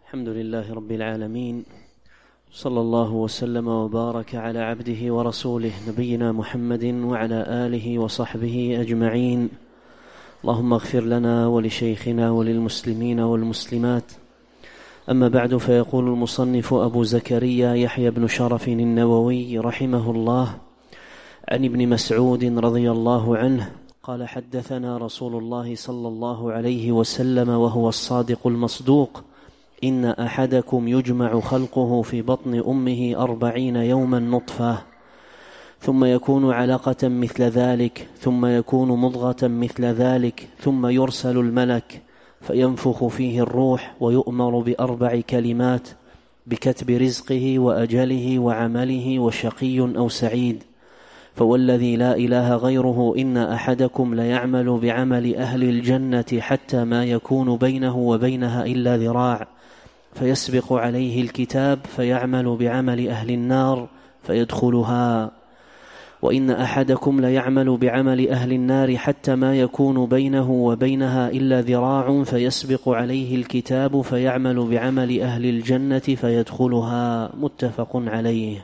الحمد لله رب العالمين، صلى الله وسلم وبارك على عبده ورسوله نبينا محمد وعلى آله وصحبه أجمعين. اللهم اغفر لنا ولشيخنا وللمسلمين والمسلمات. أما بعد، فيقول المصنف أبو زكريا يحيى بن شرف النووي رحمه الله عن ابن مسعود رضي الله عنه قال: حدثنا رسول الله صلى الله عليه وسلم وهو الصادق المصدوق: إن أحدكم يجمع خلقه في بطن أمه 40 يوما نطفة، ثم يكون علقة مثل ذلك، ثم يكون مضغة مثل ذلك، ثم يرسل الملك فينفخ فيه الروح ويؤمر ب4 كلمات: بكتب رزقه وأجله وعمله وشقي أو سعيد. فوالذي لا إله غيره إن أحدكم ليعمل بعمل أهل الجنة حتى ما يكون بينه وبينها إلا ذراع، فيسبق عليه الكتاب فيعمل بعمل أهل النار فيدخلها. وإن أحدكم ليعمل بعمل أهل النار حتى ما يكون بينه وبينها إلا ذراع، فيسبق عليه الكتاب فيعمل بعمل أهل الجنة فيدخلها. متفق عليه.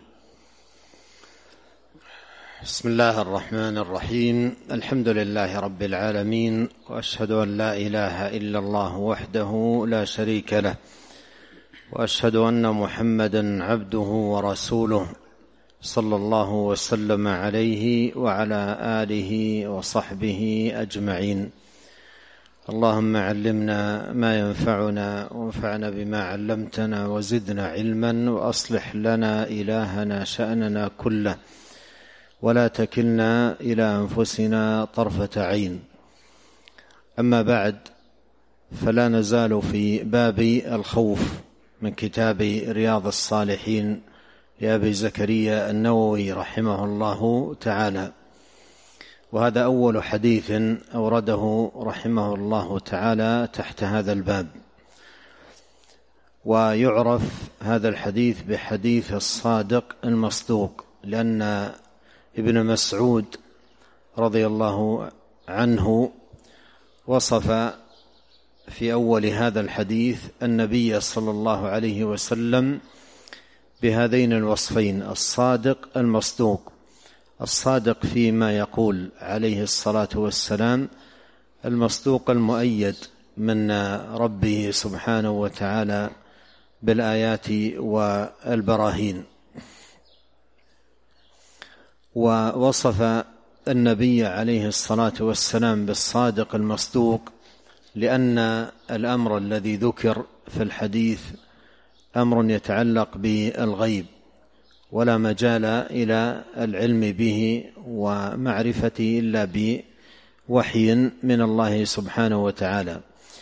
بسم الله الرحمن الرحيم. الحمد لله رب العالمين، وأشهد أن لا إله إلا الله وحده لا شريك له، وأشهد أن محمدا عبده ورسوله، صلى الله وسلم عليه وعلى آله وصحبه أجمعين. اللهم علمنا ما ينفعنا، وانفعنا بما علمتنا، وزدنا علما، وأصلح لنا إلهنا شأننا كله، ولا تكلنا إلى أنفسنا طرفة عين. أما بعد، فلا نزال في باب الخوف من كتاب رياض الصالحين لأبي زكريا النووي رحمه الله تعالى، وهذا أول حديث أورده رحمه الله تعالى تحت هذا الباب. ويعرف هذا الحديث بحديث الصادق المصدوق، لأن ابن مسعود رضي الله عنه وصف في أول هذا الحديث النبي صلى الله عليه وسلم بهذين الوصفين: الصادق المصدوق، الصادق فيما يقول عليه الصلاة والسلام، المصدوق المؤيد من ربه سبحانه وتعالى بالآيات والبراهين. ووصف النبي عليه الصلاة والسلام بالصادق المصدوق لأن الأمر الذي ذكر في الحديث أمر يتعلق بالغيب، ولا مجال إلى العلم به ومعرفته إلا بوحي من الله سبحانه وتعالى.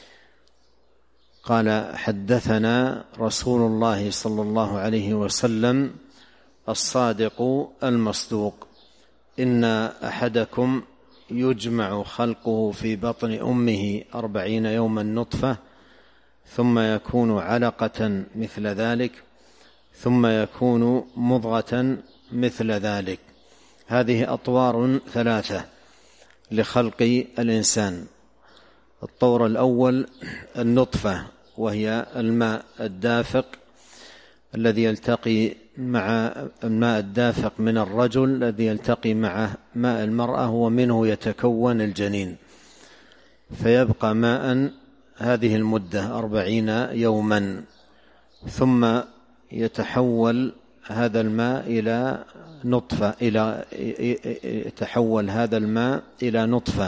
قال: حدثنا رسول الله صلى الله عليه وسلم الصادق المصدوق: إن أحدكم يجمع خلقه في بطن أمه 40 يوما نطفة، ثم يكون علقة مثل ذلك، ثم يكون مضغة مثل ذلك. هذه أطوار 3 لخلق الإنسان. الطور الأول النطفة، وهي الماء الدافق الذي يلتقي مع الماء الدافق من الرجل، الذي يلتقي مع ماء المرأة، ومنه يتكون الجنين، فيبقى ماء هذه المدة 40 يوما، ثم يتحول هذا الماء إلى نطفة، يتحول هذا الماء إلى نطفة،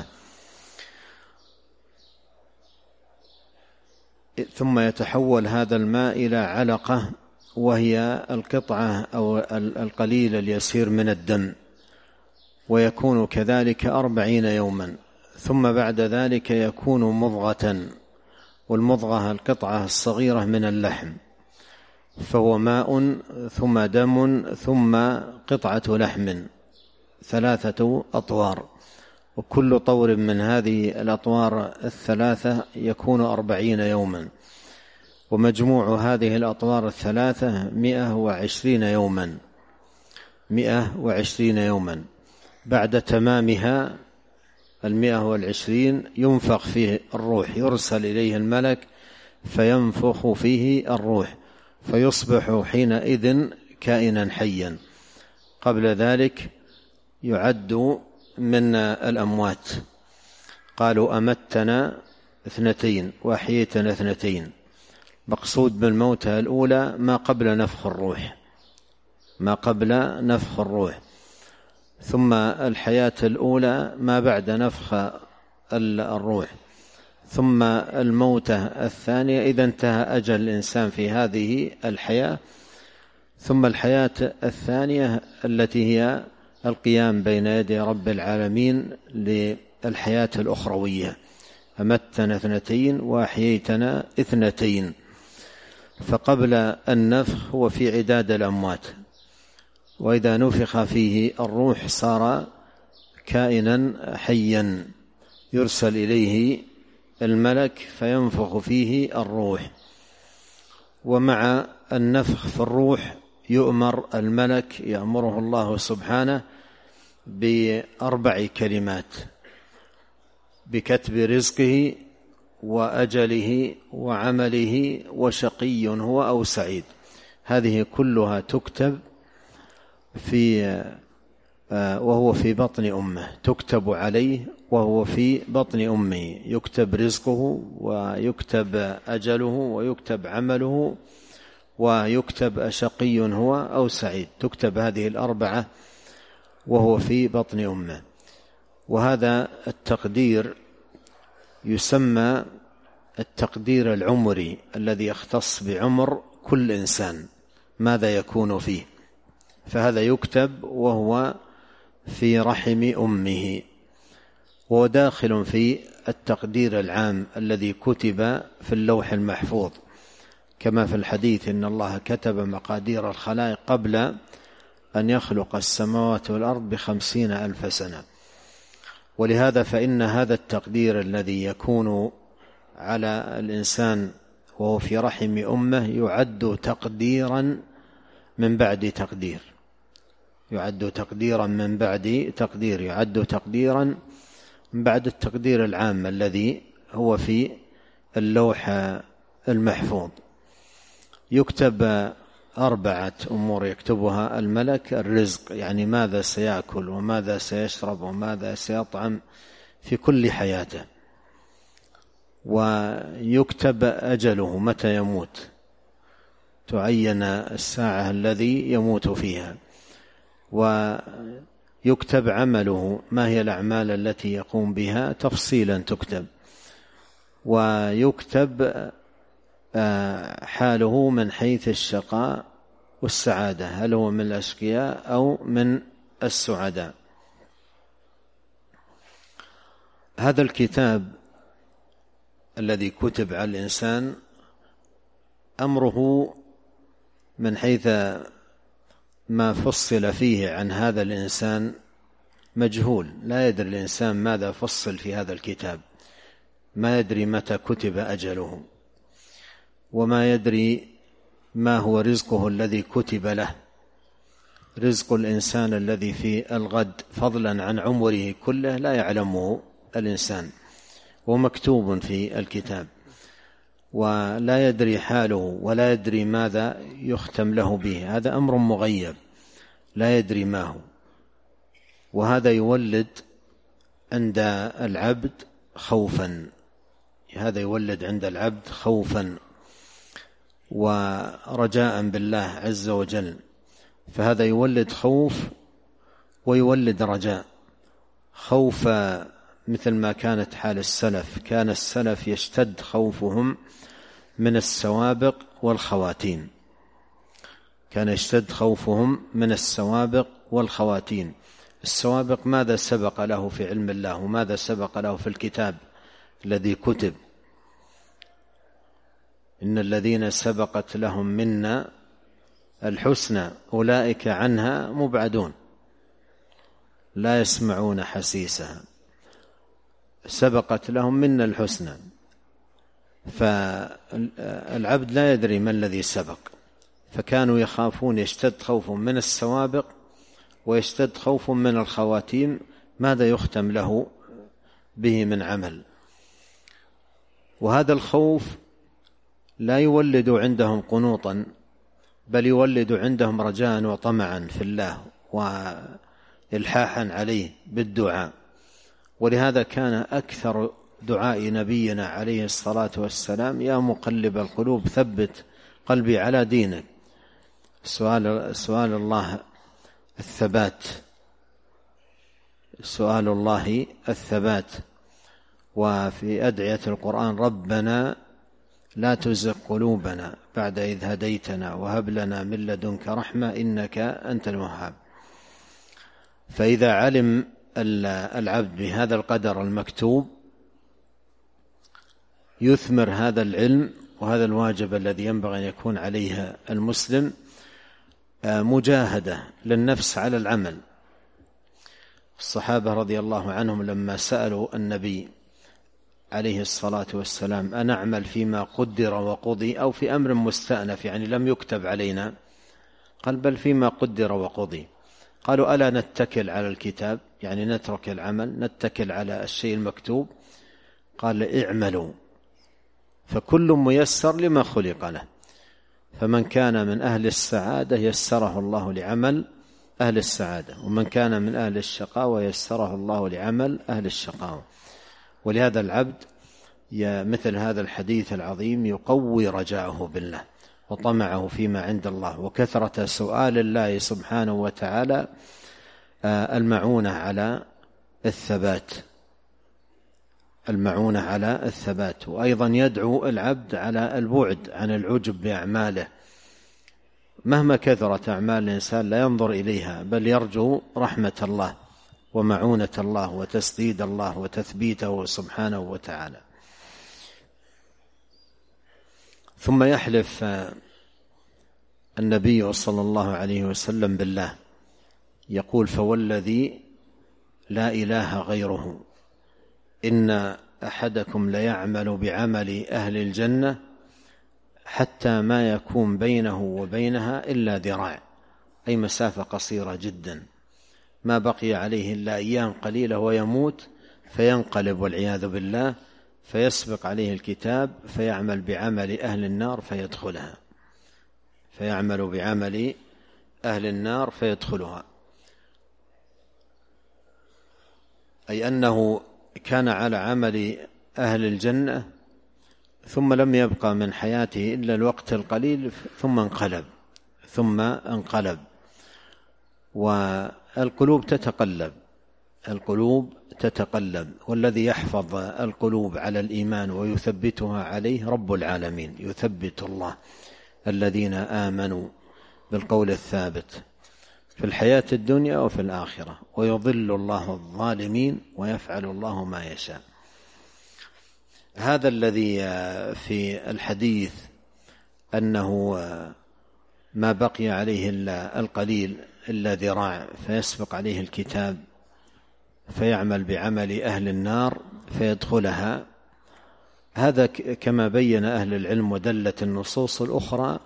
ثم يتحول هذا الماء إلى علقة، وهي القطعة أو القليل اليسير من الدم، ويكون كذلك 40 يوما، ثم بعد ذلك يكون مضغة، والمضغة القطعة الصغيرة من اللحم، فهو ماء ثم دم ثم قطعة لحم، 3 أطوار، وكل طور من هذه الأطوار 3 يكون 40 يوما، ومجموع هذه الأطوار 3 120 يوما، 120 يوما. بعد تمامها 120 ينفخ فيه الروح، يرسل إليه الملك فينفخ فيه الروح فيصبح حينئذ كائنا حيا. قبل ذلك يعد من الأموات. قالوا أمتنا 2 وأحييتنا 2. مقصود بالموتى الأولى ما قبل نفخ الروح، ما قبل نفخ الروح. ثم الحياة الأولى ما بعد نفخ الروح. ثم الموتة الثانية إذا انتهى أجل الإنسان في هذه الحياة. ثم الحياة الثانية التي هي القيام بين يدي رب العالمين للحياة الأخروية. أمتنا 2 وأحييتنا 2. فقبل النفخ هو في عداد الأموات، وإذا نفخ فيه الروح صار كائنا حيا يرسل إليه الملك فينفخ فيه الروح. ومع النفخ في الروح يؤمر الملك، يأمره الله سبحانه ب4 كلمات: بكتب رزقه وأجله وعمله وشقي هو أو سعيد. هذه كلها تكتب وهو في بطن أمه، تكتب عليه وهو في بطن أمه. يكتب رزقه ويكتب أجله ويكتب عمله ويكتب أشقي هو أو سعيد. تكتب هذه 4 وهو في بطن أمه. وهذا التقدير يسمى التقدير العمري الذي يختص بعمر كل إنسان ماذا يكون فيه. فهذا يكتب وهو في رحم أمه، وداخل في التقدير العام الذي كتب في اللوح المحفوظ، كما في الحديث: إن الله كتب مقادير الخلائق قبل أن يخلق السماوات والأرض ب50,000 سنة. ولهذا فإن هذا التقدير الذي يكون على الإنسان وهو في رحم أمه يعد تقديرا من بعد تقدير، يعد تقديرا من بعد تقدير، يعد تقديرا من بعد التقدير العام الذي هو في اللوح المحفوظ. يكتب 4 أمور يكتبها الملك: الرزق، يعني ماذا سيأكل وماذا سيشرب وماذا سيطعم في كل حياته. ويكتب أجله، متى يموت، تعين الساعة الذي يموت فيها. ويكتب عمله، ما هي الأعمال التي يقوم بها تفصيلا تكتب. ويكتب حاله من حيث الشقاء والسعادة، هل هو من الأشقياء أو من السعداء. هذا الكتاب الذي كتب على الإنسان أمره من حيث ما فصل فيه عن هذا الإنسان مجهول. لا يدري الإنسان ماذا فصل في هذا الكتاب، ما يدري متى كتب أجله، وما يدري ما هو رزقه الذي كتب له. رزق الإنسان الذي في الغد فضلا عن عمره كله لا يعلمه الإنسان، ومكتوب في الكتاب. ولا يدري حاله ولا يدري ماذا يختم له به، هذا أمر مغيب لا يدري ما هو. وهذا يولد عند العبد خوفا، هذا يولد عند العبد خوفا ورجاء بالله عز وجل. فهذا يولد خوف ويولد رجاء. خوف مثل ما كانت حال السلف، كان السلف يشتد خوفهم من السوابق والخواتيم، كان يشتد خوفهم من السوابق والخواتيم. السوابق ماذا سبق له في علم الله وماذا سبق له في الكتاب الذي كتب. إن الذين سبقت لهم منا الحسنى أولئك عنها مبعدون لا يسمعون حسيسها. سبقت لهم منا الحسنى، فالعبد لا يدري ما الذي سبق، فكانوا يخافون، يشتد خوف من السوابق ويشتد خوف من الخواتيم، ماذا يختم له به من عمل. وهذا الخوف لا يولد عندهم قنوطا، بل يولد عندهم رجاء وطمعا في الله وإلحاحا عليه بالدعاء. ولهذا كان أكثر دعاء نبينا عليه الصلاة والسلام: يا مقلب القلوب ثبت قلبي على دينك. سؤال الله الثبات، سؤال الله الثبات. وفي أدعية القرآن: ربنا لا تزغ قلوبنا بعد إذ هديتنا وهب لنا من لدنك رحمة إنك أنت الوهاب. فإذا علم العبد بهذا القدر المكتوب يثمر هذا العلم، وهذا الواجب الذي ينبغي أن يكون عليه المسلم مجاهدة للنفس على العمل. الصحابة رضي الله عنهم لما سألوا النبي عليه الصلاة والسلام: أنعمل فيما قدر وقضي أو في أمر مستأنف يعني لم يكتب علينا؟ قال: بل فيما قدر وقضي. قالوا: ألا نتكل على الكتاب، يعني نترك العمل نتكل على الشيء المكتوب؟ قال: اعملوا فكل ميسر لما خلق له، فمن كان من أهل السعادة يسره الله لعمل أهل السعادة، ومن كان من أهل الشقاوة يسره الله لعمل أهل الشقاوة. ولهذا العبد مثل هذا الحديث العظيم يقوي رجاءه بالله وطمعه فيما عند الله، وكثرة سؤال الله سبحانه وتعالى المعونة على الثبات، المعونة على الثبات. وأيضا يدعو العبد على البعد عن العجب بأعماله، مهما كثرت أعمال الإنسان لا ينظر إليها، بل يرجو رحمة الله ومعونة الله وتسديد الله وتثبيته سبحانه وتعالى. ثم يحلف النبي صلى الله عليه وسلم بالله، يقول: فوالذي لا إله غيره إن أحدكم ليعمل بعمل أهل الجنة حتى ما يكون بينه وبينها إلا ذراع، أي مسافة قصيرة جدا، ما بقي عليه إلا أيام قليلة ويموت، فينقلب والعياذ بالله، فيسبق عليه الكتاب فيعمل بعمل أهل النار فيدخلها، فيعمل بعمل أهل النار فيدخلها. أي أنه كان على عمل أهل الجنة ثم لم يبقى من حياته إلا الوقت القليل ثم انقلب. والقلوب تتقلب، والذي يحفظ القلوب على الإيمان ويثبتها عليه رب العالمين. يثبت الله الذين آمنوا بالقول الثابت في الحياة الدنيا وفي الآخرة، ويضل الله الظالمين ويفعل الله ما يشاء. هذا الذي في الحديث أنه ما بقي عليه إلا القليل إلا ذراع فيسبق عليه الكتاب فيعمل بعمل أهل النار فيدخلها، هذا كما بين أهل العلم ودلت النصوص الأخرى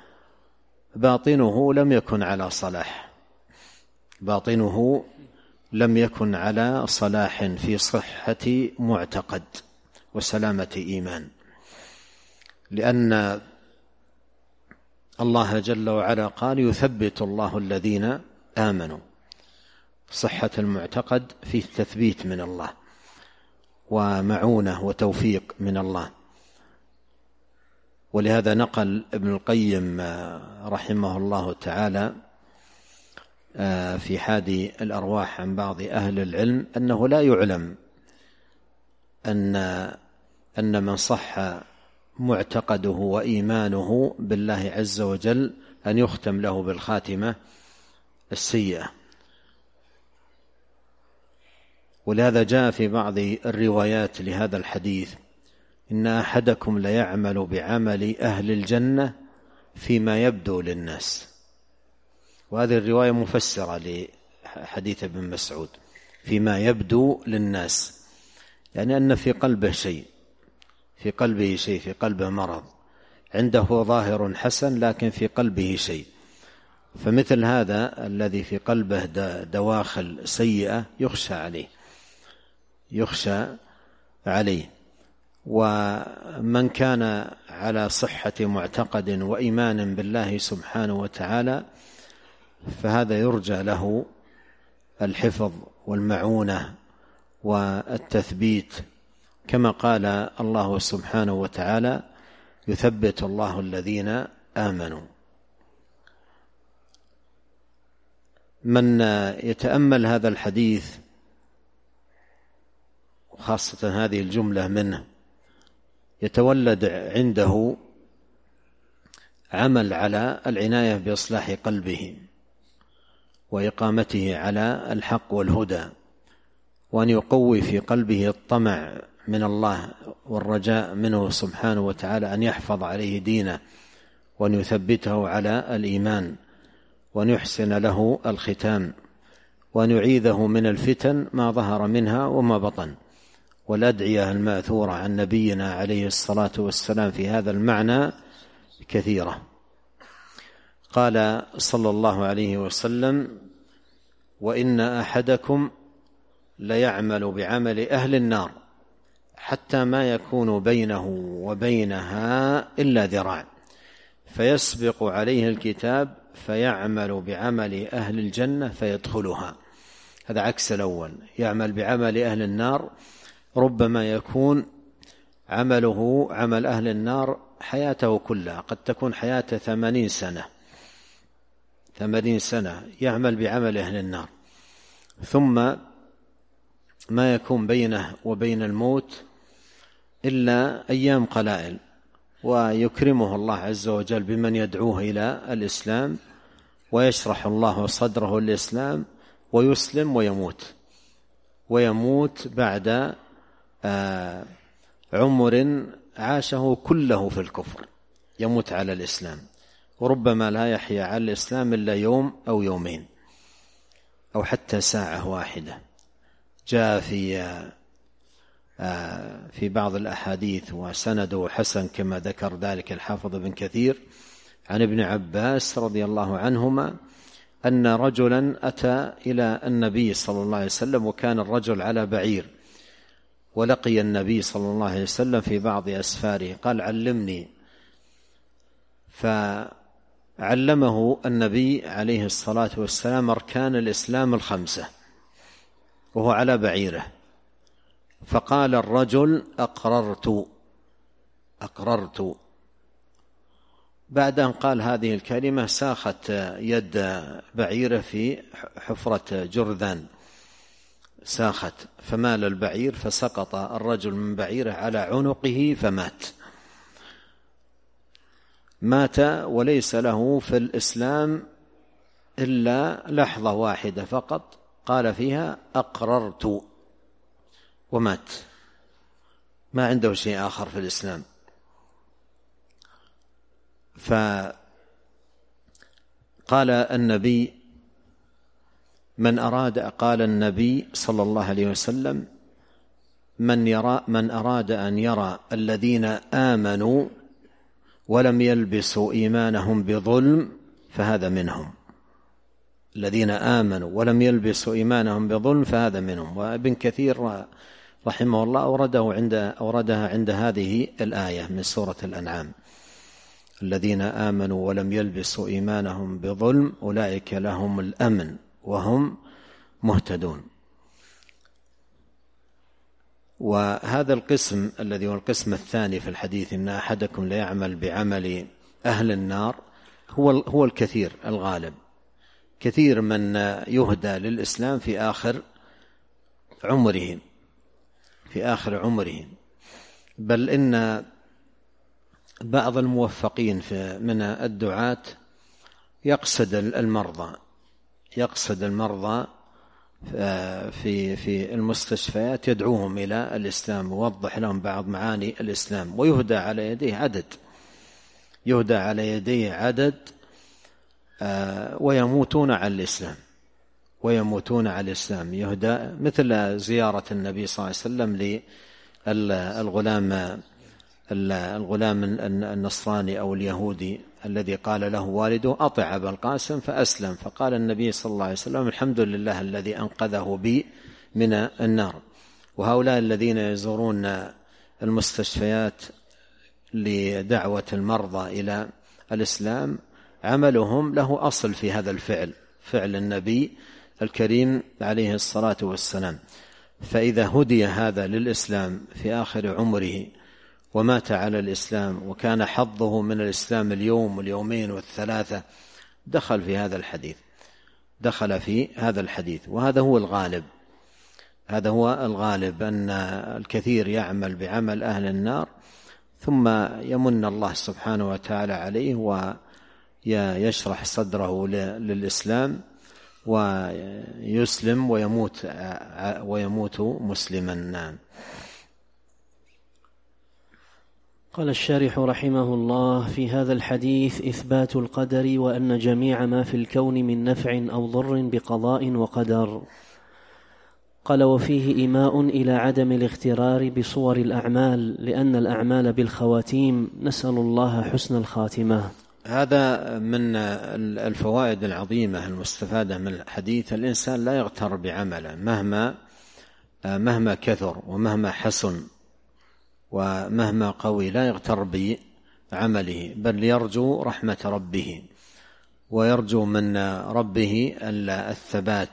باطنه لم يكن على صلاح، باطنه لم يكن على صلاح في صحة معتقد وسلامة إيمان، لأن الله جل وعلا قال: يثبت الله الذين آمنوا. صحة المعتقد فيه تثبيت من الله ومعونة وتوفيق من الله. ولهذا نقل ابن القيم رحمه الله تعالى في حادي الأرواح عن بعض أهل العلم أنه لا يعلم أن من صح معتقده وإيمانه بالله عز وجل أن يختم له بالخاتمة السيئة. ولهذا جاء في بعض الروايات لهذا الحديث: إن أحدكم ليعمل بعمل أهل الجنة فيما يبدو للناس. وهذه الرواية مفسرة لحديث ابن مسعود: فيما يبدو للناس، يعني أن في قلبه شيء، في قلبه شيء، في قلبه مرض، عنده ظاهر حسن لكن في قلبه شيء. فمثل هذا الذي في قلبه دواخل سيئة يخشى عليه. ومن كان على صحة معتقد وإيمان بالله سبحانه وتعالى فهذا يرجى له الحفظ والمعونة والتثبيت، كما قال الله سبحانه وتعالى: يثبت الله الذين آمنوا. من يتأمل هذا الحديث وخاصة هذه الجملة منه يتولد عنده عمل على العناية بإصلاح قلبه وإقامته على الحق والهدى، وأن يقوي في قلبه الطمع من الله والرجاء منه سبحانه وتعالى أن يحفظ عليه دينه وأن يثبته على الإيمان وأن يحسن له الختام وأن يعيذه من الفتن ما ظهر منها وما بطن. والأدعية المأثورة عن نبينا عليه الصلاة والسلام في هذا المعنى كثيرة. قال صلى الله عليه وسلم: وإن أحدكم ليعمل بعمل أهل النار حتى ما يكون بينه وبينها إلا ذراع فيسبق عليه الكتاب فيعمل بعمل أهل الجنة فيدخلها. هذا عكس الأول، يعمل بعمل أهل النار، ربما يكون عمله عمل أهل النار حياته كلها، قد تكون حياته 80 سنة يعمل بعمل أهل النار، ثم ما يكون بينه وبين الموت إلا أيام قلائل، ويكرمه الله عز وجل بمن يدعوه إلى الإسلام ويشرح الله صدره الإسلام ويسلم ويموت بعد عمر عاشه كله في الكفر، يموت على الإسلام، وربما لا يحيا على الإسلام إلا يوم أو يومين أو حتى ساعة واحدة. جاء في بعض الأحاديث وسنده حسن كما ذكر ذلك الحافظ ابن كثير عن ابن عباس رضي الله عنهما أن رجلا أتى إلى النبي صلى الله عليه وسلم، وكان الرجل على بعير، ولقي النبي صلى الله عليه وسلم في بعض أسفاره، قال: علمني. فعلمه النبي عليه الصلاة والسلام أركان الإسلام 5 وهو على بعيره، فقال الرجل: أقررت. بعد أن قال هذه الكلمة ساخت يد بعيره في حفرة جرذان، ساخت فمال البعير فسقط الرجل من بعيره على عنقه مات وليس له في الإسلام إلا لحظة واحدة فقط قال فيها: أقررت، ومات، ما عنده شيء آخر في الإسلام. فقال النبي قال النبي صلى الله عليه وسلم: من أراد أن يرى الذين آمنوا ولم يلبسوا إيمانهم بظلم فهذا منهم. الذين آمنوا ولم يلبسوا إيمانهم بظلم فهذا منهم. وابن كثير رحمه الله أوردها عند هذه الآية من سورة الأنعام: الذين آمنوا ولم يلبسوا إيمانهم بظلم أولئك لهم الأمن وهم مهتدون. وهذا القسم الذي هو القسم الثاني في الحديث، إن أحدكم ليعمل بعمل أهل النار، هو الكثير الغالب. كثير من يهدى للإسلام في آخر عمره، بل إن بعض الموفقين من الدعاة يقصد المرضى في المستشفيات، يدعوهم إلى الإسلام ويوضح لهم بعض معاني الإسلام، ويهدى على يديه عدد ويموتون على الإسلام يهدى، مثل زيارة النبي صلى الله عليه وسلم الغلام النصراني أو اليهودي الذي قال له والده: أطع أبا القاسم، فأسلم، فقال النبي صلى الله عليه وسلم: الحمد لله الذي أنقذه بي من النار. وهؤلاء الذين يزورون المستشفيات لدعوة المرضى إلى الإسلام عملهم له أصل في هذا الفعل، فعل النبي الكريم عليه الصلاة والسلام. فإذا هدي هذا للإسلام في آخر عمره ومات على الإسلام وكان حظه من الإسلام اليوم واليومين والثلاثة، دخل في هذا الحديث. وهذا هو الغالب، أن الكثير يعمل بعمل أهل النار ثم يمن الله سبحانه وتعالى عليه ويشرح صدره للإسلام ويسلم ويموت مسلما. قال الشارح رحمه الله: في هذا الحديث إثبات القدر، وأن جميع ما في الكون من نفع أو ضر بقضاء وقدر. قال: وفيه إيماء إلى عدم الاغترار بصور الأعمال، لأن الأعمال بالخواتيم، نسأل الله حسن الخاتمة. هذا من الفوائد العظيمة المستفادة من الحديث. الإنسان لا يغتر بعمله مهما كثر ومهما حسن ومهما قوي، لا يغتر بعمله، بل يرجو رحمة ربه ويرجو من ربه الثبات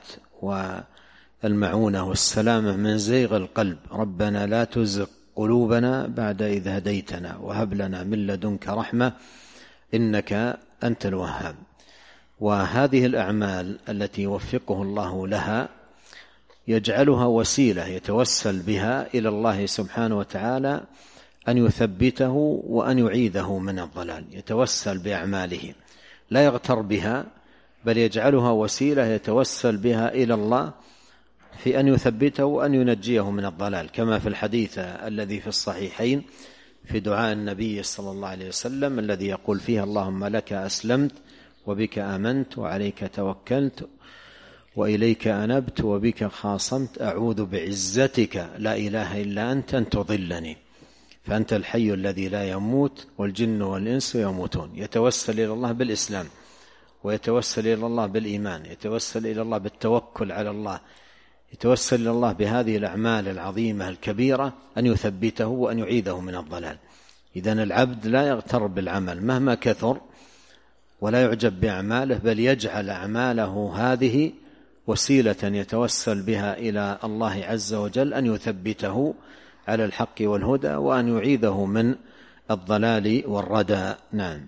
والمعونة والسلامة من زيغ القلب. ربنا لا تزغ قلوبنا بعد إذ هديتنا وهب لنا من لدنك رحمة إنك أنت الوهاب. وهذه الأعمال التي يوفقه الله لها يجعلها وسيلة يتوسل بها إلى الله سبحانه وتعالى أن يثبته وأن يعيذه من الضلال. يتوسل بأعماله، لا يغتر بها، بل يجعلها وسيلة يتوسل بها إلى الله في أن يثبته وأن ينجيه من الضلال، كما في الحديث الذي في الصحيحين في دعاء النبي صلى الله عليه وسلم الذي يقول فيه: اللهم لك أسلمت وبك آمنت وعليك توكلت وإليك أنبت وبك خاصمت، أعوذ بعزتك لا إله إلا أنت أن تضلني، فأنت الحي الذي لا يموت والجن والإنس يموتون. يتوسل إلى الله بالإسلام، ويتوسل إلى الله بالإيمان، يتوسل إلى الله بالتوكل على الله، يتوسل إلى الله بهذه الأعمال العظيمة الكبيرة أن يثبته وأن يعيذه من الضلال. إذن العبد لا يغتر بالعمل مهما كثر ولا يعجب بأعماله، بل يجعل أعماله هذه وسيلة يتوسل بها إلى الله عز وجل أن يثبته على الحق والهدى وأن يعيذه من الضلال والردى. نعم.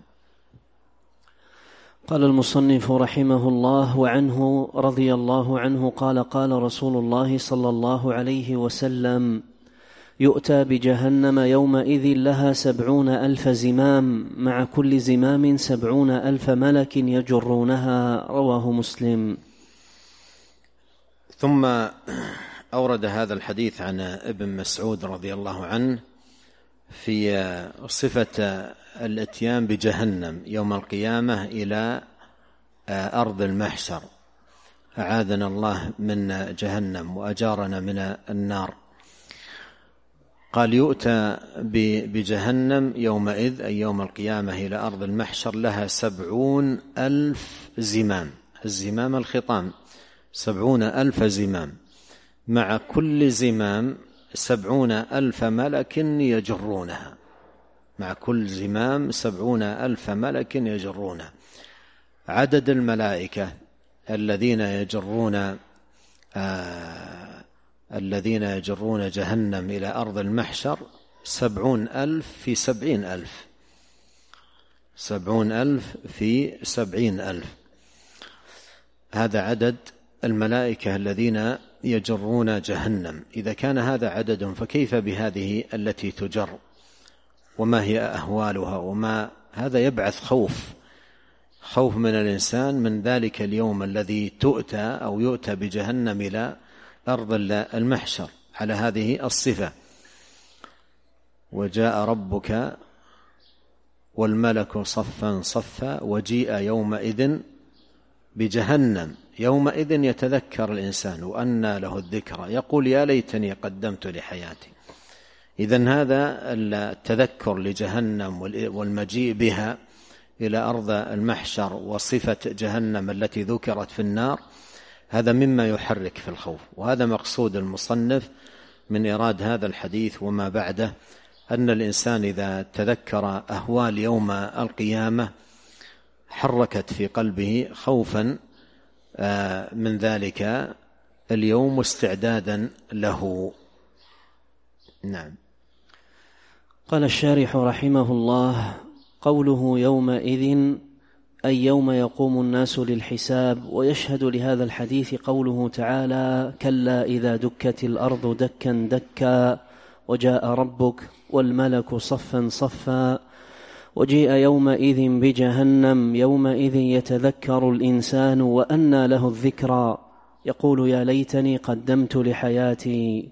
قال المصنف رحمه الله: وعنه رضي الله عنه قال: قال رسول الله صلى الله عليه وسلم: يؤتى بجهنم يومئذ لها 70,000 زمام، مع كل زمام 70,000 ملك يجرونها. رواه مسلم. ثم أورد هذا الحديث عن ابن مسعود رضي الله عنه في صفة الاتيان بجهنم يوم القيامة إلى أرض المحشر، أعاذنا الله من جهنم وأجارنا من النار. قال: يؤتى بجهنم يومئذ، أي يوم القيامة، إلى أرض المحشر، لها 70,000 زمام. الزمام الخطام، 70,000 زمام، مع كل زمام 70,000 ملك يجرونها. مع كل زمام 70,000 ملك يجرونها. عدد الملائكة الذين يجرون جهنم إلى أرض المحشر 70,000 في 70,000، 70,000 في 70,000. هذا عدد الملائكة الذين يجرون جهنم. إذا كان هذا عدد فكيف بهذه التي تجر، وما هي أهوالها؟ وما هذا يبعث خوف من الإنسان من ذلك اليوم الذي يؤتى بجهنم إلى أرض المحشر على هذه الصفة: وجاء ربك والملك صفا صفا وجيء يومئذ بجهنم. يومئذ يتذكر الإنسان وأنى له الذكرى، يقول: يا ليتني قدمت لحياتي. إذن هذا التذكر لجهنم والمجيء بها إلى أرض المحشر وصفة جهنم التي ذكرت في النار، هذا مما يحرك في الخوف. وهذا مقصود المصنف من إيراد هذا الحديث وما بعده أن الإنسان إذا تذكر أهوال يوم القيامة حركت في قلبه خوفا من ذلك اليوم واستعدادا له. نعم. قال الشارح رحمه الله: قوله يومئذ أي يوم يقوم الناس للحساب. ويشهد لهذا الحديث قوله تعالى: كلا إذا دكت الأرض دكا دكا وجاء ربك والملك صفا صفا وجيء يومئذ بجهنم يومئذ يتذكر الإنسان وأنى له الذكرى يقول يا ليتني قدمت لحياتي.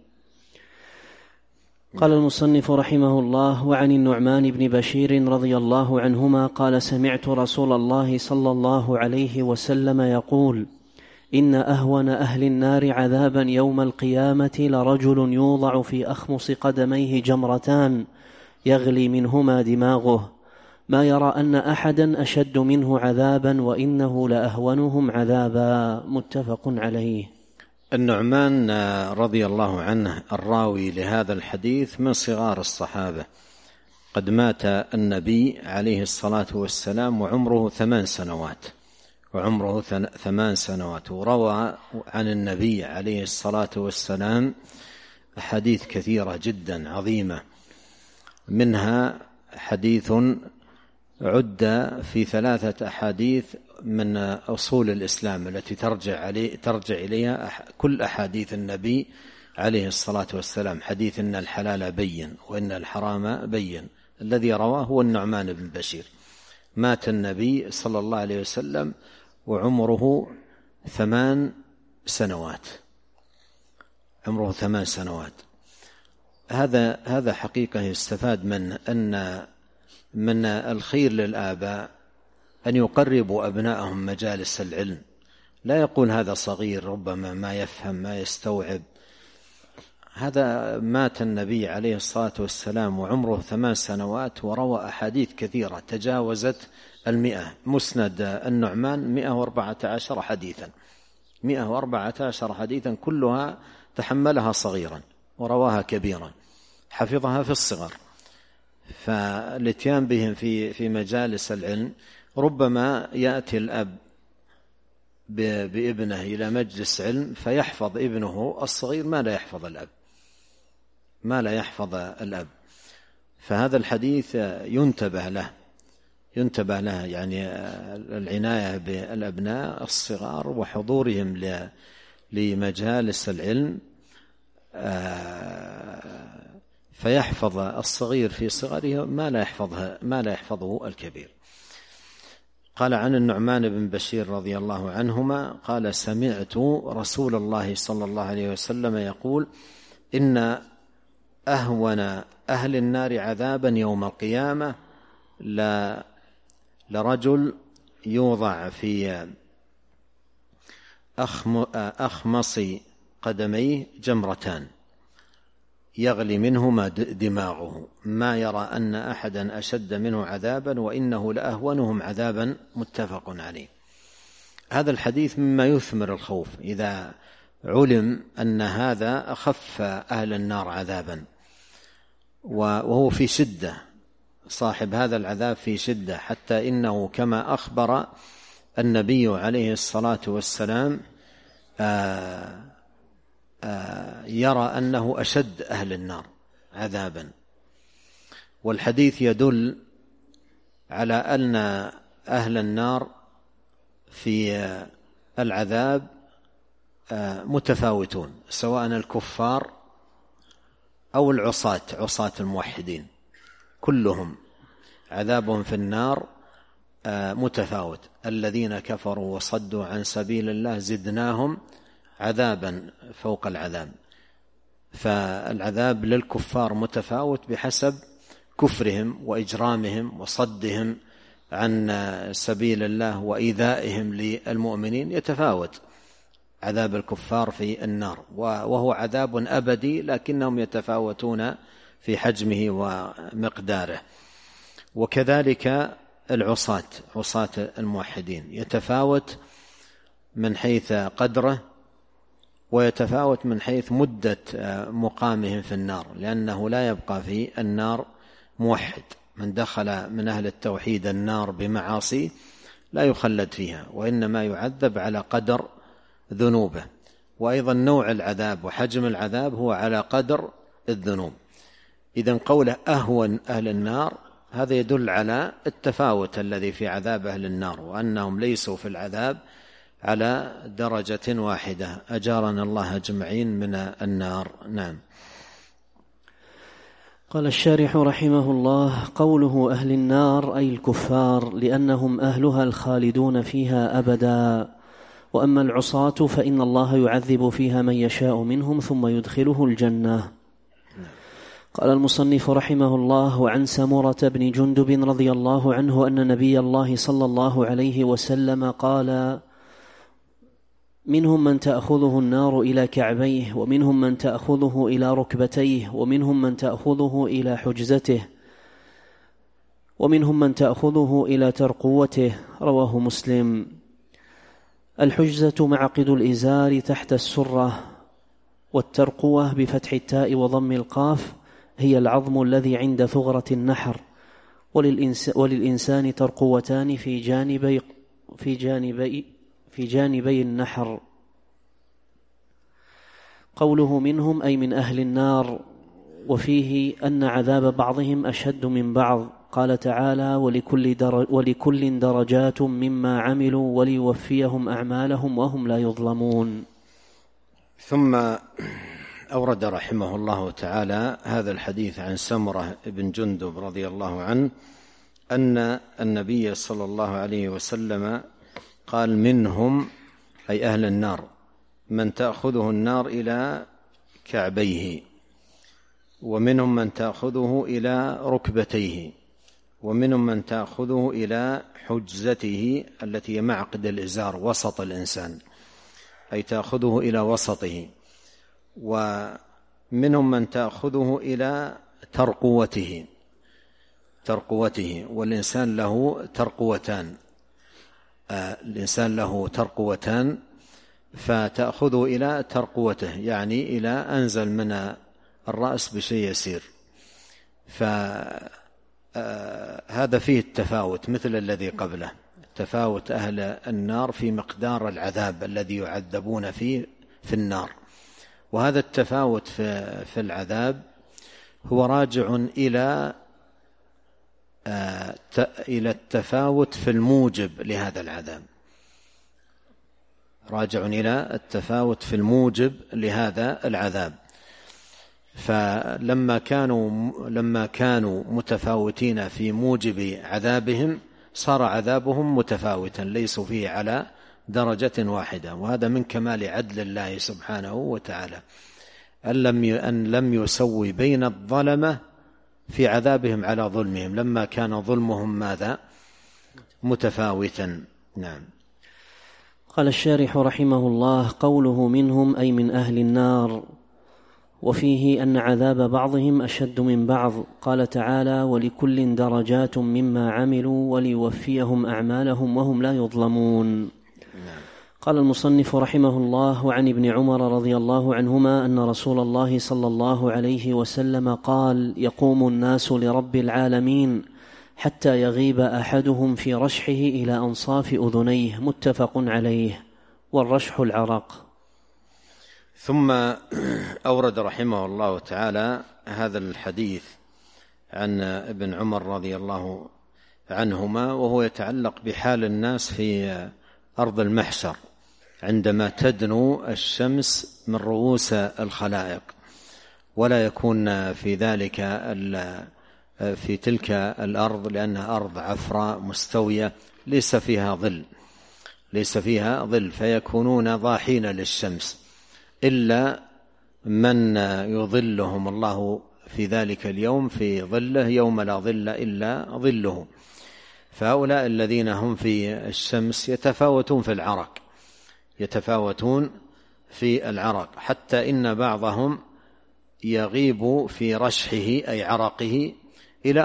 قال المصنف رحمه الله: وعن النعمان بن بشير رضي الله عنهما قال: سمعت رسول الله صلى الله عليه وسلم يقول: إن أهون أهل النار عذابا يوم القيامة لرجل يوضع في أخمص قدميه جمرتان يغلي منهما دماغه ما يرى أن أحدا أشد منه عذابا وإنه لأهونهم عذابا. متفق عليه. النعمان رضي الله عنه الراوي لهذا الحديث من صغار الصحابة، قد مات النبي عليه الصلاة والسلام وعمره 8 سنوات، وروى عن النبي عليه الصلاة والسلام أحاديث كثيرة جدا عظيمة، منها حديث عد في 3 أحاديث من أصول الإسلام التي ترجع إليها كل أحاديث النبي عليه الصلاة والسلام. حديث إن الحلال بين وإن الحرام بين، الذي رواه هو النعمان بن بشير. مات النبي صلى الله عليه وسلم وعمره 8 سنوات، عمره 8 سنوات. هذا حقيقة يستفاد من الخير للآباء أن يقربوا أبنائهم مجالس العلم، لا يقول هذا صغير ربما ما يفهم ما يستوعب. هذا مات النبي عليه الصلاة والسلام وعمره 8 سنوات وروى أحاديث كثيرة تجاوزت 100. مسند النعمان 114 حديثا، 114 حديثا كلها تحملها صغيرا ورواها كبيرا، حفظها في الصغر. فالاتيان بهم في مجالس العلم، ربما يأتي الأب بابنه إلى مجلس علم فيحفظ ابنه الصغير ما لا يحفظ الأب. فهذا الحديث ينتبه له يعني العناية بالأبناء الصغار وحضورهم لمجالس العلم، فيحفظ الصغير في صغره ما لا يحفظه الكبير. قال عن النعمان بن بشير رضي الله عنهما قال: سمعت رسول الله صلى الله عليه وسلم يقول: إن أهون أهل النار عذابا يوم القيامة لرجل يوضع في أخمص قدميه جمرتان يغلي منهما دماغه ما يرى أن أحدا أشد منه عذابا وإنه لأهونهم عذابا. متفق عليه. هذا الحديث مما يثمر الخوف إذا علم أن هذا أخف أهل النار عذابا، وهو في شدة، صاحب هذا العذاب في شدة، حتى إنه كما أخبر النبي عليه الصلاة والسلام يرى أنه أشد أهل النار عذابا. والحديث يدل على أن أهل النار في العذاب متفاوتون، سواء الكفار أو عصاة الموحدين، كلهم عذابهم في النار متفاوت. الذين كفروا وصدوا عن سبيل الله زدناهم عذابا فوق العذاب. فالعذاب للكفار متفاوت بحسب كفرهم وإجرامهم وصدهم عن سبيل الله وإيذائهم للمؤمنين، يتفاوت عذاب الكفار في النار، وهو عذاب أبدي، لكنهم يتفاوتون في حجمه ومقداره. وكذلك عصاة الموحدين يتفاوت من حيث قدره ويتفاوت من حيث مدة مقامهم في النار، لأنه لا يبقى في النار موحد. من دخل من أهل التوحيد النار بمعاصي لا يخلد فيها، وإنما يعذب على قدر ذنوبه. وأيضا نوع العذاب وحجم العذاب هو على قدر الذنوب. إذن قوله أهون أهل النار هذا يدل على التفاوت الذي في عذاب أهل النار، وأنهم ليسوا في العذاب على درجة واحدة. أجارنا الله أجمعين من النار. نعم. قال الشارح رحمه الله: قوله أهل النار أي الكفار، لأنهم أهلها الخالدون فيها أبدا. وأما العصاة فإن الله يعذب فيها من يشاء منهم ثم يدخله الجنة. قال المصنف رحمه الله: وعن سمرة بن جندب رضي الله عنه أن نبي الله صلى الله عليه وسلم قال: منهم من تأخذه النار إلى كعبيه، ومنهم من تأخذه إلى ركبتيه، ومنهم من تأخذه إلى حجزته، ومنهم من تأخذه إلى ترقوته. رواه مسلم. الحجزة معقد الإزار تحت السرة، والترقوة بفتح التاء وضم القاف هي العظم الذي عند ثغرة النحر. وللإنسان ترقوتان في جانبي النحر. قوله منهم أي من أهل النار، وفيه أن عذاب بعضهم أشد من بعض. قال تعالى: ولكل درجات مما عملوا وليوفيهم أعمالهم وهم لا يظلمون. ثم أورد رحمه الله تعالى هذا الحديث عن سمرة بن جندب رضي الله عنه أن النبي صلى الله عليه وسلم قال: منهم أي أهل النار من تأخذه النار إلى كعبيه، ومنهم من تأخذه إلى ركبتيه، ومنهم من تأخذه إلى حجزته التي هي معقد الإزار وسط الإنسان، أي تأخذه إلى وسطه، ومنهم من تأخذه إلى ترقوته. والإنسان له ترقوتان، الإنسان له ترقوتان، فتأخذه إلى ترقوته يعني إلى أنزل من الرأس بشيء يسير. فهذا فيه التفاوت مثل الذي قبله، تفاوت أهل النار في مقدار العذاب الذي يعذبون فيه في النار. وهذا التفاوت في العذاب هو راجع إلى التفاوت في الموجب لهذا العذاب، راجع إلى التفاوت في الموجب لهذا العذاب. فلما كانوا متفاوتين في موجب عذابهم صار عذابهم متفاوتا، ليسوا فيه على درجة واحدة. وهذا من كمال عدل الله سبحانه وتعالى، أن لم يسوي بين الظلمة في عذابهم على ظلمهم، لما كان ظلمهم ماذا؟ متفاوتا. نعم. قال الشارح رحمه الله: قوله منهم أي من أهل النار، وفيه أن عذاب بعضهم أشد من بعض. قال تعالى: ولكل درجات مما عملوا وليوفيهم أعمالهم وهم لا يظلمون. قال المصنف رحمه الله: وعن ابن عمر رضي الله عنهما أن رسول الله صلى الله عليه وسلم قال: يقوم الناس لرب العالمين حتى يغيب أحدهم في رشحه إلى أنصاف أذنيه. متفق عليه. والرشح العرق. ثم أورد رحمه الله تعالى هذا الحديث عن ابن عمر رضي الله عنهما، وهو يتعلق بحال الناس في أرض المحشر عندما تدنو الشمس من رؤوس الخلائق، ولا يكون في ذلك في تلك الأرض، لأنها أرض عفراء مستوية ليس فيها ظل، فيكونون ضاحين للشمس، إلا من يظلهم الله في ذلك اليوم في ظله يوم لا ظل إلا ظله. فهؤلاء الذين هم في الشمس يتفاوتون في العرق، حتى إن بعضهم يغيب في رشحه أي عرقه إلى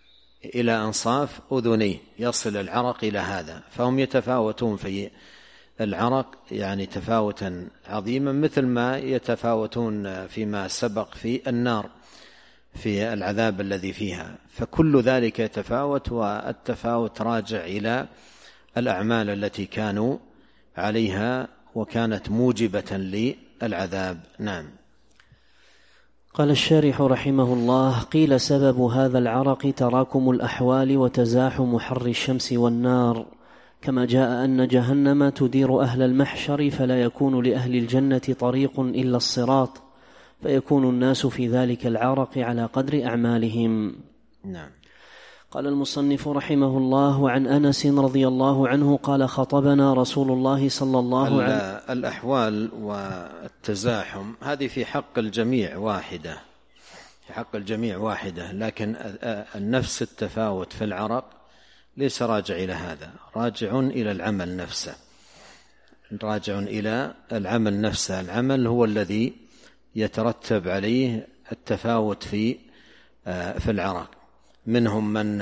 أنصاف أذنيه، يصل العرق إلى هذا. فهم يتفاوتون في العرق يعني تفاوتا عظيما، مثل ما يتفاوتون فيما سبق في النار في العذاب الذي فيها، فكل ذلك يتفاوت، والتفاوت راجع إلى الأعمال التي كانوا عليها وكانت موجبة للعذاب. نعم. قال الشارح رحمه الله: قيل سبب هذا العرق تراكم الأحوال وتزاحم حر الشمس والنار، كما جاء أن جهنم تدير أهل المحشر فلا يكون لأهل الجنة طريق إلا الصراط، فيكون الناس في ذلك العرق على قدر أعمالهم. نعم. قال المصنف رحمه الله: وعن أنس رضي الله عنه قال: خطبنا رسول الله صلى الله عليه وسلم. الأحوال والتزاحم هذه في حق الجميع واحدة، في حق الجميع واحدة، لكن النفس التفاوت في العرق ليس راجع إلى هذا، راجع إلى العمل نفسه، راجع إلى العمل نفسه. العمل هو الذي يترتب عليه التفاوت في العرق. منهم من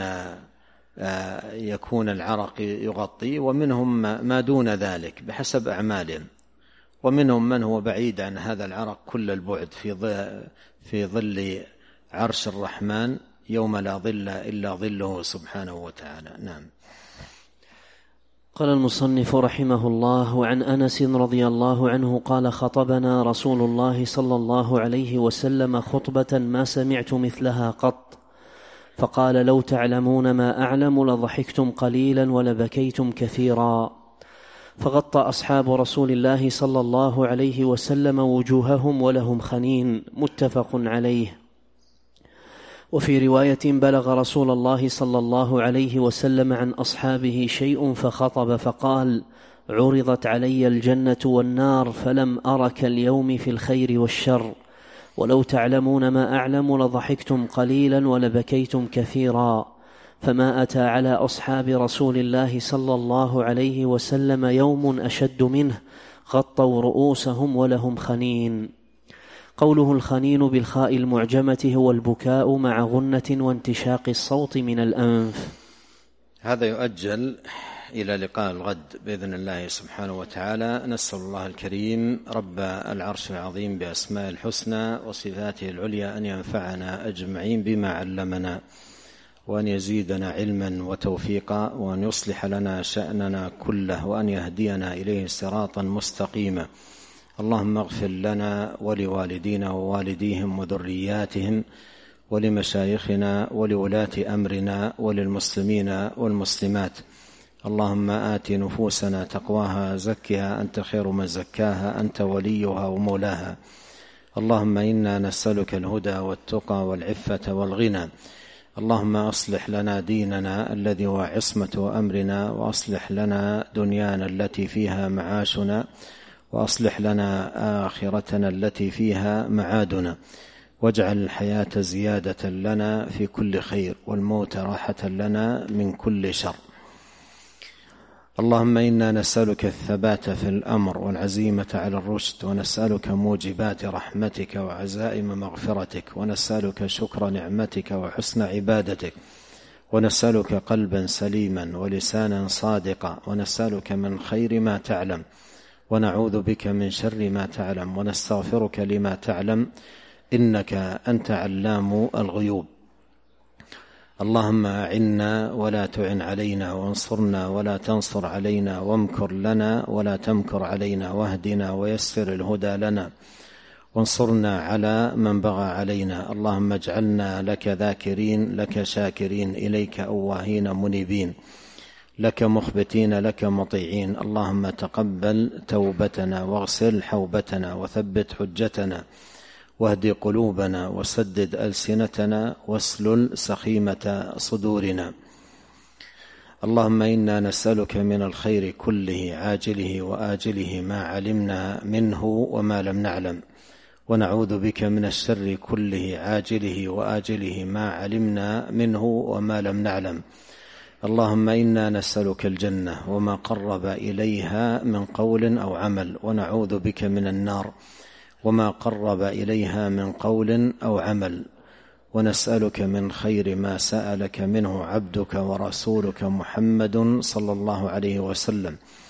يكون العرق يغطي، ومنهم ما دون ذلك بحسب أعمالهم، ومنهم من هو بعيد عن هذا العرق كل البعد في ظل عرش الرحمن يوم لا ظل إلا ظله سبحانه وتعالى. نعم. قال المصنف رحمه الله: وعن أنس رضي الله عنه قال: خطبنا رسول الله صلى الله عليه وسلم خطبة ما سمعت مثلها قط، فقال: لو تعلمون ما أعلم لضحكتم قليلا ولبكيتم كثيرا. فغطى أصحاب رسول الله صلى الله عليه وسلم وجوههم ولهم خنين، متفق عليه. وفي رواية: بلغ رسول الله صلى الله عليه وسلم عن أصحابه شيء فخطب فقال: عرضت علي الجنة والنار فلم أرك اليوم في الخير والشر، ولو تعلمون ما أعلم لضحكتم قليلا ولبكيتم كثيرا. فما أتى على أصحاب رسول الله صلى الله عليه وسلم يوم أشد منه، غطوا رؤوسهم ولهم خنين. قوله الخنين بالخاء المعجمة هو البكاء مع غنة وانتشاق الصوت من الأنف. هذا يؤجل إلى لقاء الغد بإذن الله سبحانه وتعالى. نسأل الله الكريم رب العرش العظيم بأسماء الحسنى وصفاته العليا أن ينفعنا أجمعين بما علمنا، وأن يزيدنا علما وتوفيقا، وأن يصلح لنا شأننا كله، وأن يهدينا إليه صراطا مستقيما. اللهم اغفر لنا ولوالدينا ووالديهم وذرياتهم ولمشايخنا ولولاة أمرنا وللمسلمين والمسلمات. اللهم آت نفوسنا تقواها، زكها أنت خير من زكاها، أنت وليها ومولاها. اللهم إنا نسألك الهدى والتقى والعفة والغنى. اللهم أصلح لنا ديننا الذي هو عصمة أمرنا، وأصلح لنا دنيانا التي فيها معاشنا، وأصلح لنا آخرتنا التي فيها معادنا، واجعل الحياة زيادة لنا في كل خير، والموت راحة لنا من كل شر. اللهم إنا نسألك الثبات في الأمر والعزيمة على الرشد، ونسألك موجبات رحمتك وعزائم مغفرتك، ونسألك شكر نعمتك وحسن عبادتك، ونسألك قلبا سليما ولسانا صادقا، ونسألك من خير ما تعلم، ونعوذ بك من شر ما تعلم، ونستغفرك لما تعلم، إنك أنت علام الغيوب. اللهم أعنا ولا تعن علينا، وانصرنا ولا تنصر علينا، وامكر لنا ولا تمكر علينا، واهدنا ويسر الهدى لنا، وانصرنا على من بغى علينا. اللهم اجعلنا لك ذاكرين، لك شاكرين، إليك أواهين منيبين، لك مخبتين، لك مطيعين. اللهم تقبل توبتنا، واغسل حوبتنا، وثبت حجتنا، واهد قلوبنا، وسدد ألسنتنا، واسلل سخيمة صدورنا. اللهم إنا نسألك من الخير كله عاجله وآجله ما علمنا منه وما لم نعلم، ونعوذ بك من الشر كله عاجله وآجله ما علمنا منه وما لم نعلم. اللهم إنا نسألك الجنة وما قرب إليها من قول أو عمل، ونعوذ بك من النار وما قرب إليها من قول أو عمل، ونسألك من خير ما سألك منه عبدك ورسولك محمد صلى الله عليه وسلم،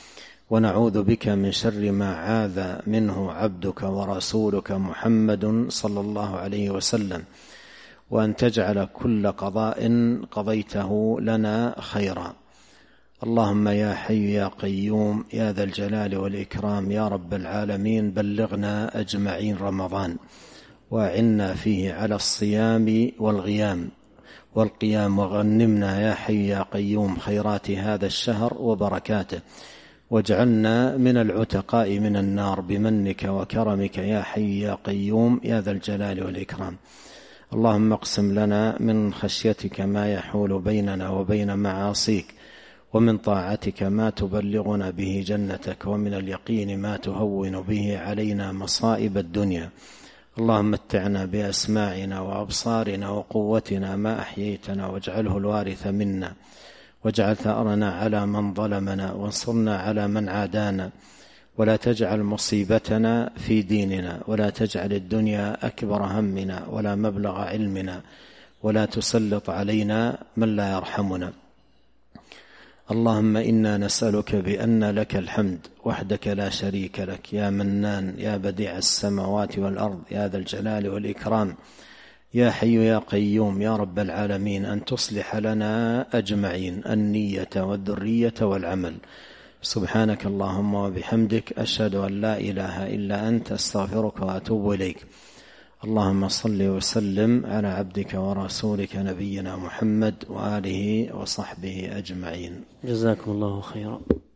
ونعوذ بك من شر ما عاذ منه عبدك ورسولك محمد صلى الله عليه وسلم، وأن تجعل كل قضاء قضيته لنا خيرا. اللهم يا حي يا قيوم يا ذا الجلال والإكرام يا رب العالمين، بلغنا أجمعين رمضان، وأعنا فيه على الصيام والقيام، وغنمنا يا حي يا قيوم خيرات هذا الشهر وبركاته، واجعلنا من العتقاء من النار بمنك وكرمك يا حي يا قيوم يا ذا الجلال والإكرام. اللهم اقسم لنا من خشيتك ما يحول بيننا وبين معاصيك، ومن طاعتك ما تبلغنا به جنتك، ومن اليقين ما تهون به علينا مصائب الدنيا. اللهم متعنا بأسماعنا وأبصارنا وقوتنا ما أحييتنا، واجعله الوارث منا، واجعل ثأرنا على من ظلمنا، وانصرنا على من عادانا، ولا تجعل مصيبتنا في ديننا، ولا تجعل الدنيا أكبر همنا ولا مبلغ علمنا، ولا تسلط علينا من لا يرحمنا. اللهم إنا نسألك بأن لك الحمد وحدك لا شريك لك، يا منان يا بديع السماوات والأرض يا ذا الجلال والإكرام، يا حي يا قيوم يا رب العالمين، أن تصلح لنا أجمعين النية والذرية والعمل. سبحانك اللهم وبحمدك، أشهد أن لا إله إلا أنت، أستغفرك وأتوب إليك. اللهم صل وسلم على عبدك ورسولك نبينا محمد وآله وصحبه أجمعين. جزاكم الله خيرا.